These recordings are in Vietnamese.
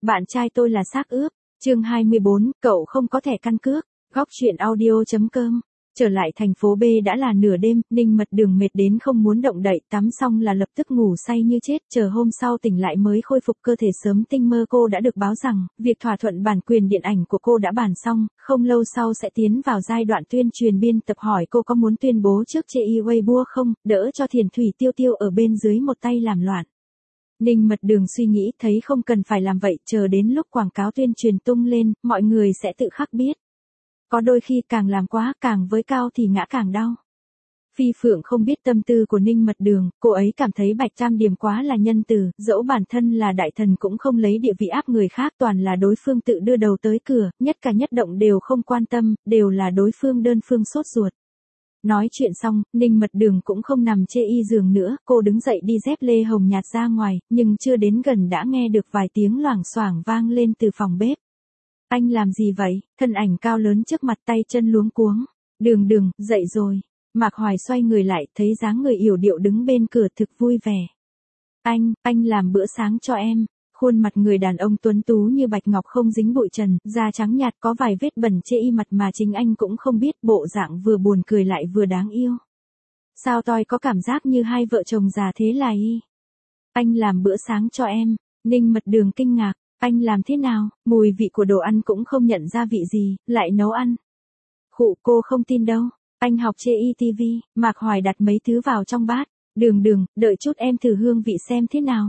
bạn trai tôi là xác ướp. Chương 24, cậu không có thẻ căn cước. Góc truyện audio.com. Trở lại thành phố B đã là nửa đêm, Ninh Mật Đường mệt đến không muốn động đậy, tắm xong là lập tức ngủ say như chết, chờ hôm sau tỉnh lại mới khôi phục cơ thể sớm tinh mơ. Cô đã được báo rằng, việc thỏa thuận bản quyền điện ảnh của cô đã bàn xong, không lâu sau sẽ tiến vào giai đoạn tuyên truyền. Biên tập hỏi cô có muốn tuyên bố trước trên Weibo không, đỡ cho Thiền Thủy Tiêu Tiêu ở bên dưới một tay làm loạn. Ninh Mật Đường suy nghĩ thấy không cần phải làm vậy, chờ đến lúc quảng cáo tuyên truyền tung lên, mọi người sẽ tự khắc biết. Có đôi khi càng làm quá, càng với cao thì ngã càng đau. Phi Phượng không biết tâm tư của Ninh Mật Đường, cô ấy cảm thấy Bạch Trang Điểm quá là nhân từ, dẫu bản thân là đại thần cũng không lấy địa vị áp người khác, toàn là đối phương tự đưa đầu tới cửa, nhất cả nhất động đều không quan tâm, đều là đối phương đơn phương sốt ruột. Nói chuyện xong, Ninh Mật Đường cũng không nằm chê y giường nữa, cô đứng dậy đi dép lê hồng nhạt ra ngoài, nhưng chưa đến gần đã nghe được vài tiếng loảng xoảng vang lên từ phòng bếp. Anh làm gì vậy? Thân ảnh cao lớn trước mặt tay chân luống cuống. Đường Đường, dậy rồi. Mạc Hoài xoay người lại, thấy dáng người yểu điệu đứng bên cửa thực vui vẻ. Anh làm bữa sáng cho em. Khuôn mặt người đàn ông tuấn tú như bạch ngọc không dính bụi trần, da trắng nhạt có vài vết bẩn chê y mặt mà chính anh cũng không biết, bộ dạng vừa buồn cười lại vừa đáng yêu. Sao tôi có cảm giác như hai vợ chồng già thế là y? Anh làm bữa sáng cho em. Ninh Mật Đường kinh ngạc. Anh làm thế nào, mùi vị của đồ ăn cũng không nhận ra vị gì, lại nấu ăn. Khụ, cô không tin đâu, anh học chê y TV. Mạc Hoài đặt mấy thứ vào trong bát. Đường Đường, đợi chút em thử hương vị xem thế nào.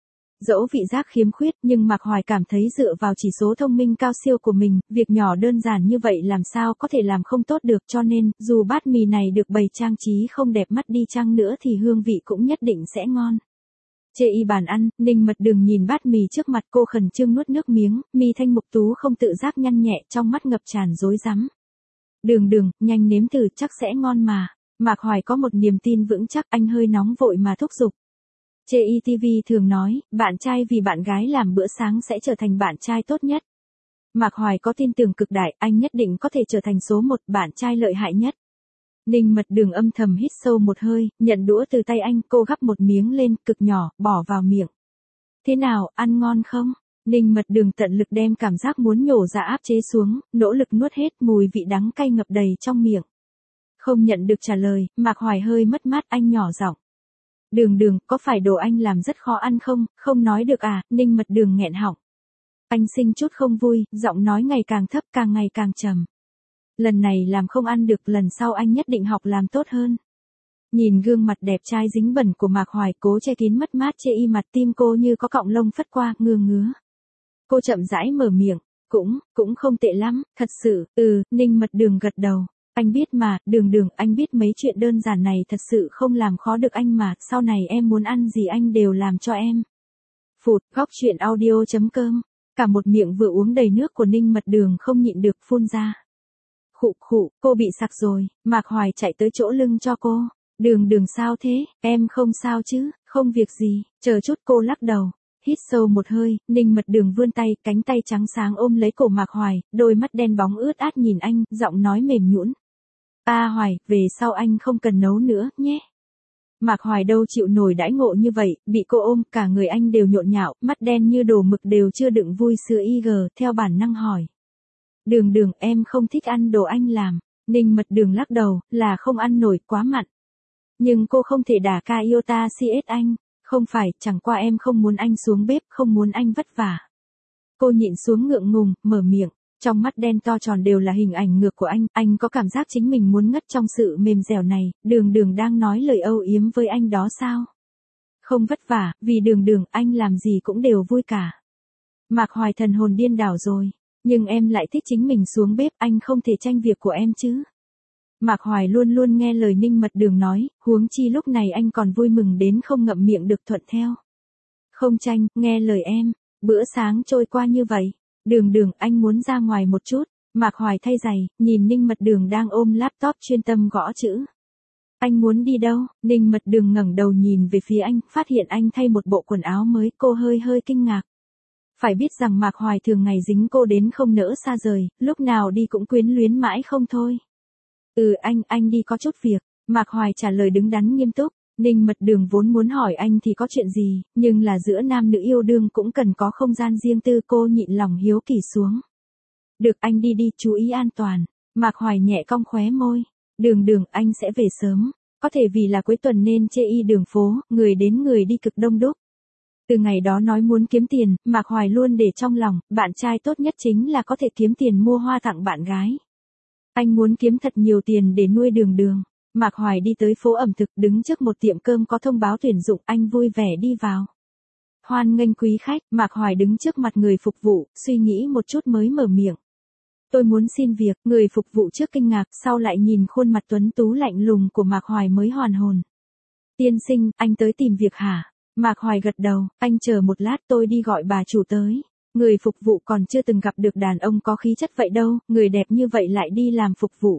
Dẫu vị giác khiếm khuyết nhưng Mạc Hoài cảm thấy dựa vào chỉ số thông minh cao siêu của mình, việc nhỏ đơn giản như vậy làm sao có thể làm không tốt được, cho nên, dù bát mì này được bày trang trí không đẹp mắt đi chăng nữa thì hương vị cũng nhất định sẽ ngon. Chê y bàn ăn, Ninh Mật Đường nhìn bát mì trước mặt cô khẩn trương nuốt nước miếng, mi thanh mục tú không tự giác nhăn nhẹ, trong mắt ngập tràn rối rắm. Đường Đường, nhanh nếm thử chắc sẽ ngon mà. Mạc Hoài có một niềm tin vững chắc, anh hơi nóng vội mà thúc giục. Chê y TV thường nói, bạn trai vì bạn gái làm bữa sáng sẽ trở thành bạn trai tốt nhất. Mạc Hoài có tin tưởng cực đại, anh nhất định có thể trở thành số một bạn trai lợi hại nhất. Ninh Mật Đường âm thầm hít sâu một hơi, nhận đũa từ tay anh, cô gắp một miếng lên, cực nhỏ, bỏ vào miệng. Thế nào, ăn ngon không? Ninh Mật Đường tận lực đem cảm giác muốn nhổ ra áp chế xuống, nỗ lực nuốt hết, mùi vị đắng cay ngập đầy trong miệng. Không nhận được trả lời, Mạc Hoài hơi mất mát, anh nhỏ giọng. Đường Đường, có phải đồ anh làm rất khó ăn không? Không nói được à? Ninh Mật Đường nghẹn họng. Anh sinh chút không vui, giọng nói ngày càng thấp, càng ngày càng trầm. Lần này làm không ăn được, lần sau anh nhất định học làm tốt hơn. Nhìn gương mặt đẹp trai dính bẩn của Mạc Hoài cố che kín mất mát chê y mặt, tim cô như có cọng lông phất qua, ngứa. Cô chậm rãi mở miệng, cũng không tệ lắm, thật sự, Ninh Mật Đường gật đầu. Anh biết mà, Đường Đường, anh biết mấy chuyện đơn giản này thật sự không làm khó được anh mà, sau này em muốn ăn gì anh đều làm cho em. Phụt, góc truyện audio.com. Cả một miệng vừa uống đầy nước của Ninh Mật Đường không nhịn được phun ra. Khụ, cô bị sặc rồi. Mạc Hoài chạy tới chỗ lưng cho cô. Đường Đường sao thế, em không sao chứ, không việc gì, chờ chút, cô lắc đầu. Hít sâu một hơi, Ninh Mật Đường vươn tay, cánh tay trắng sáng ôm lấy cổ Mạc Hoài, đôi mắt đen bóng ướt át nhìn anh, giọng nói mềm nhũn. Hoài, về sau anh không cần nấu nữa, nhé. Mạc Hoài đâu chịu nổi đãi ngộ như vậy, bị cô ôm, cả người anh đều nhộn nhạo, mắt đen như đồ mực đều chưa đựng vui sữa IG, theo bản năng hỏi. Đường Đường, em không thích ăn đồ anh làm. Ninh Mật Đường lắc đầu, là không ăn nổi, quá mặn. Nhưng cô không thể đả ca iota CS anh. Không phải, chẳng qua em không muốn anh xuống bếp, không muốn anh vất vả. Cô nhịn xuống ngượng ngùng, mở miệng. Trong mắt đen to tròn đều là hình ảnh ngược của anh có cảm giác chính mình muốn ngất trong sự mềm dẻo này. Đường Đường đang nói lời âu yếm với anh đó sao? Không vất vả, vì Đường Đường anh làm gì cũng đều vui cả. Mạc Hoài thần hồn điên đảo rồi. Nhưng em lại thích chính mình xuống bếp, anh không thể tranh việc của em chứ. Mạc Hoài luôn luôn nghe lời Ninh Mật Đường nói, huống chi lúc này anh còn vui mừng đến không ngậm miệng được thuận theo. Không tranh, nghe lời em, bữa sáng trôi qua như vậy. Đường Đường, anh muốn ra ngoài một chút. Mạc Hoài thay giày, nhìn Ninh Mật Đường đang ôm laptop chuyên tâm gõ chữ. Anh muốn đi đâu? Ninh Mật Đường ngẩng đầu nhìn về phía anh, phát hiện anh thay một bộ quần áo mới, cô hơi kinh ngạc. Phải biết rằng Mạc Hoài thường ngày dính cô đến không nỡ xa rời, lúc nào đi cũng quyến luyến mãi không thôi. Anh đi có chút việc. Mạc Hoài trả lời đứng đắn nghiêm túc. Ninh Mật Đường vốn muốn hỏi anh thì có chuyện gì, nhưng là giữa nam nữ yêu đương cũng cần có không gian riêng tư, cô nhịn lòng hiếu kỳ xuống. Được, anh đi đi, chú ý an toàn. Mạc Hoài nhẹ cong khóe môi. Đường, anh sẽ về sớm. Có thể vì là cuối tuần nên chê y đường phố, người đến người đi cực đông đúc. Từ ngày đó nói muốn kiếm tiền, Mạc Hoài luôn để trong lòng, bạn trai tốt nhất chính là có thể kiếm tiền mua hoa tặng bạn gái. Anh muốn kiếm thật nhiều tiền để nuôi Đường. Mạc Hoài đi tới phố ẩm thực, đứng trước một tiệm cơm có thông báo tuyển dụng, anh vui vẻ đi vào. Hoan nghênh quý khách, Mạc Hoài đứng trước mặt người phục vụ, suy nghĩ một chút mới mở miệng. Tôi muốn xin việc, người phục vụ trước kinh ngạc, sau lại nhìn khuôn mặt tuấn tú lạnh lùng của Mạc Hoài mới hoàn hồn. Tiên sinh, anh tới tìm việc hả? Mạc Hoài gật đầu, anh chờ một lát, tôi đi gọi bà chủ tới. Người phục vụ còn chưa từng gặp được đàn ông có khí chất vậy đâu, người đẹp như vậy lại đi làm phục vụ.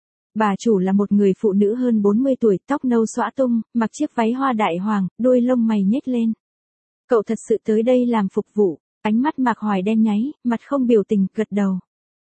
Bà chủ là một người phụ nữ hơn 40 tuổi, tóc nâu xõa tung, mặc chiếc váy hoa đại hoàng, đôi lông mày nhếch lên. Cậu thật sự tới đây làm phục vụ? Ánh mắt Mạc Hoài đen nháy, mặt không biểu tình, gật đầu.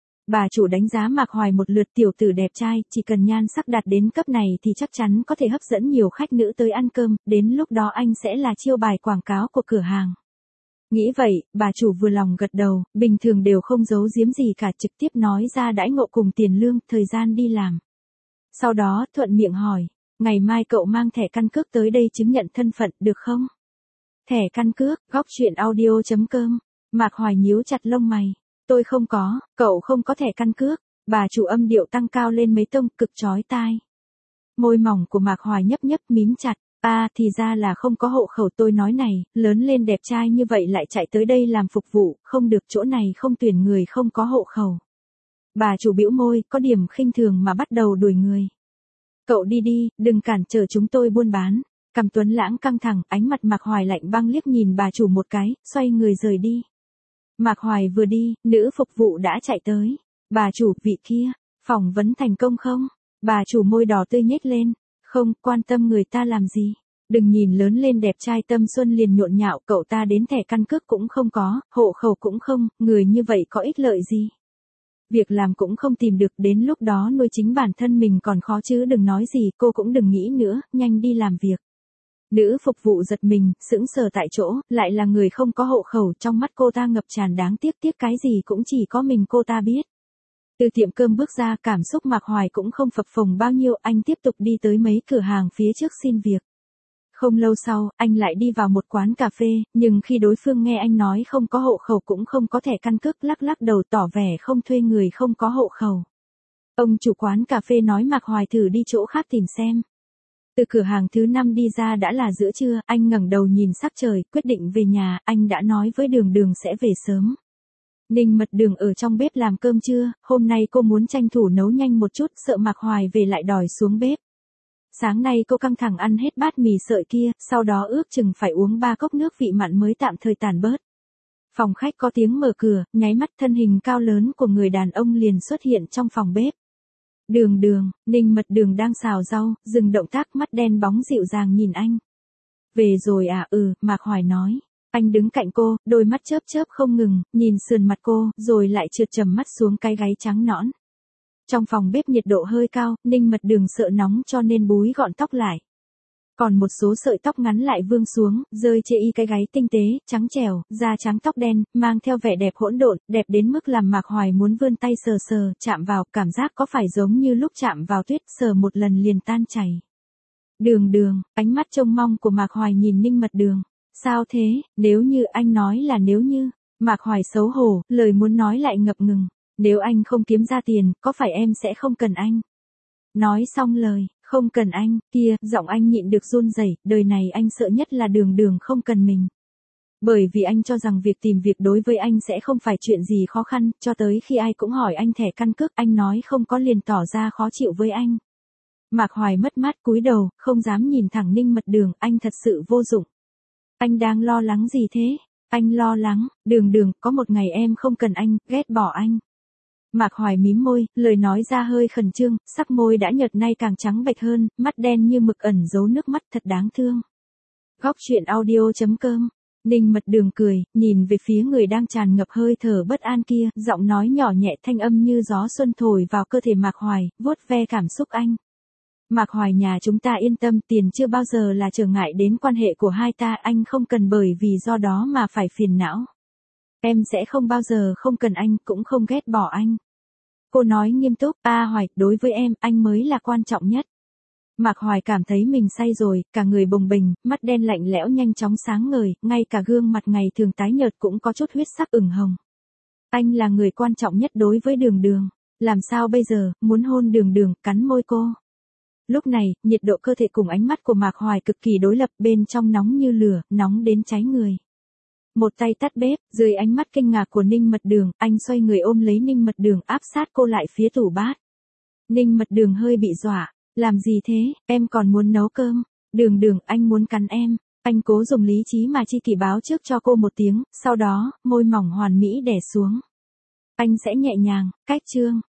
Bà chủ đánh giá Mạc Hoài một lượt, tiểu tử đẹp trai, chỉ cần nhan sắc đạt đến cấp này thì chắc chắn có thể hấp dẫn nhiều khách nữ tới ăn cơm, đến lúc đó anh sẽ là chiêu bài quảng cáo của cửa hàng. Nghĩ vậy, bà chủ vừa lòng gật đầu, bình thường đều không giấu giếm gì cả, trực tiếp nói ra đãi ngộ cùng tiền lương, thời gian đi làm. Sau đó, thuận miệng hỏi, ngày mai cậu mang thẻ căn cước tới đây chứng nhận thân phận, được không? Thẻ căn cước, góc truyện audio.com. Mạc Hoài nhíu chặt lông mày. Tôi không có, cậu không có thẻ căn cước. Bà chủ âm điệu tăng cao lên mấy tông, cực chói tai. Môi mỏng của Mạc Hoài nhấp mím chặt. Thì ra là không có hộ khẩu, tôi nói này, lớn lên đẹp trai như vậy lại chạy tới đây làm phục vụ, không được, chỗ này không tuyển người không có hộ khẩu. Bà chủ bĩu môi, có điểm khinh thường mà bắt đầu đuổi người. Cậu đi đi, đừng cản trở chúng tôi buôn bán. Cằm Tuấn Lãng căng thẳng, ánh mặt Mạc Hoài lạnh băng liếc nhìn bà chủ một cái, xoay người rời đi. Mạc Hoài vừa đi, nữ phục vụ đã chạy tới. Bà chủ, vị kia, phỏng vấn thành công không? Bà chủ môi đỏ tươi nhếch lên. Không, quan tâm người ta làm gì. Đừng nhìn lớn lên đẹp trai tâm xuân liền nhộn nhạo, cậu ta đến thẻ căn cước cũng không có, hộ khẩu cũng không, người như vậy có ích lợi gì. Việc làm cũng không tìm được, đến lúc đó nuôi chính bản thân mình còn khó chứ đừng nói gì, cô cũng đừng nghĩ nữa, nhanh đi làm việc. Nữ phục vụ giật mình, sững sờ tại chỗ, lại là người không có hộ khẩu, trong mắt cô ta ngập tràn đáng tiếc cái gì cũng chỉ có mình cô ta biết. Từ tiệm cơm bước ra, cảm xúc Mạc Hoài cũng không phập phồng bao nhiêu, anh tiếp tục đi tới mấy cửa hàng phía trước xin việc. Không lâu sau, anh lại đi vào một quán cà phê, nhưng khi đối phương nghe anh nói không có hộ khẩu cũng không có thẻ căn cước, lắc đầu tỏ vẻ không thuê người không có hộ khẩu. Ông chủ quán cà phê nói Mạc Hoài thử đi chỗ khác tìm xem. Từ cửa hàng thứ 5 đi ra đã là giữa trưa, anh ngẩng đầu nhìn sắc trời, quyết định về nhà, anh đã nói với Đường sẽ về sớm. Ninh Mật Đường ở trong bếp làm cơm trưa, hôm nay cô muốn tranh thủ nấu nhanh một chút, sợ Mạc Hoài về lại đòi xuống bếp. Sáng nay cô căng thẳng ăn hết bát mì sợi kia, sau đó ước chừng phải uống 3 cốc nước vị mặn mới tạm thời tàn bớt. Phòng khách có tiếng mở cửa, nháy mắt thân hình cao lớn của người đàn ông liền xuất hiện trong phòng bếp. Đường, Ninh Mật Đường đang xào rau, dừng động tác, mắt đen bóng dịu dàng nhìn anh. Về rồi à? Mạc Hoài nói. Anh đứng cạnh cô, đôi mắt chớp không ngừng, nhìn sườn mặt cô, rồi lại trượt trầm mắt xuống cái gáy trắng nõn. Trong phòng bếp nhiệt độ hơi cao, Ninh Mật Đường sợ nóng cho nên búi gọn tóc lại. Còn một số sợi tóc ngắn lại vương xuống, rơi chê y cái gáy tinh tế, trắng trẻo, da trắng tóc đen, mang theo vẻ đẹp hỗn độn, đẹp đến mức làm Mạc Hoài muốn vươn tay sờ, chạm vào, cảm giác có phải giống như lúc chạm vào tuyết, sờ một lần liền tan chảy. Đường, ánh mắt trông mong của Mạc Hoài nhìn Ninh Mật Đường. Sao thế, nếu như anh nói là nếu như, Mạc Hoài xấu hổ, lời muốn nói lại ngập ngừng. Nếu anh không kiếm ra tiền, có phải em sẽ không cần anh? Nói xong lời, không cần anh, kia, giọng anh nhịn được run rẩy, đời này anh sợ nhất là Đường không cần mình. Bởi vì anh cho rằng việc tìm việc đối với anh sẽ không phải chuyện gì khó khăn, cho tới khi ai cũng hỏi anh thẻ căn cước, anh nói không có liền tỏ ra khó chịu với anh. Mạc Hoài mất mát cúi đầu, không dám nhìn thẳng Ninh Mật Đường, anh thật sự vô dụng. Anh đang lo lắng gì thế? Anh lo lắng, Đường, có một ngày em không cần anh, ghét bỏ anh. Mạc Hoài mím môi, lời nói ra hơi khẩn trương, sắc môi đã nhợt nay càng trắng bệch hơn, mắt đen như mực ẩn giấu nước mắt, thật đáng thương. Góc truyện audio.com. Ninh Mật Đường cười, nhìn về phía người đang tràn ngập hơi thở bất an kia, giọng nói nhỏ nhẹ, thanh âm như gió xuân thổi vào cơ thể Mạc Hoài, vuốt ve cảm xúc anh. Mạc Hoài nhà chúng ta yên tâm, tiền chưa bao giờ là trở ngại đến quan hệ của hai ta, anh không cần bởi vì do đó mà phải phiền não. Em sẽ không bao giờ không cần anh, cũng không ghét bỏ anh. Cô nói nghiêm túc, Hoài, đối với em, anh mới là quan trọng nhất. Mạc Hoài cảm thấy mình say rồi, cả người bồng bềnh, mắt đen lạnh lẽo nhanh chóng sáng ngời, ngay cả gương mặt ngày thường tái nhợt cũng có chút huyết sắc ửng hồng. Anh là người quan trọng nhất đối với Đường Đường. Làm sao bây giờ, muốn hôn Đường Đường, cắn môi cô. Lúc này, nhiệt độ cơ thể cùng ánh mắt của Mạc Hoài cực kỳ đối lập, bên trong nóng như lửa, nóng đến cháy người. Một tay tắt bếp, dưới ánh mắt kinh ngạc của Ninh Mật Đường, anh xoay người ôm lấy Ninh Mật Đường áp sát cô lại phía tủ bát. Ninh Mật Đường hơi bị dọa, làm gì thế, em còn muốn nấu cơm, Đường Đường, anh muốn cắn em. Anh cố dùng lý trí mà chi kỷ báo trước cho cô một tiếng, sau đó, môi mỏng hoàn mỹ đè xuống. Anh sẽ nhẹ nhàng, cách chương.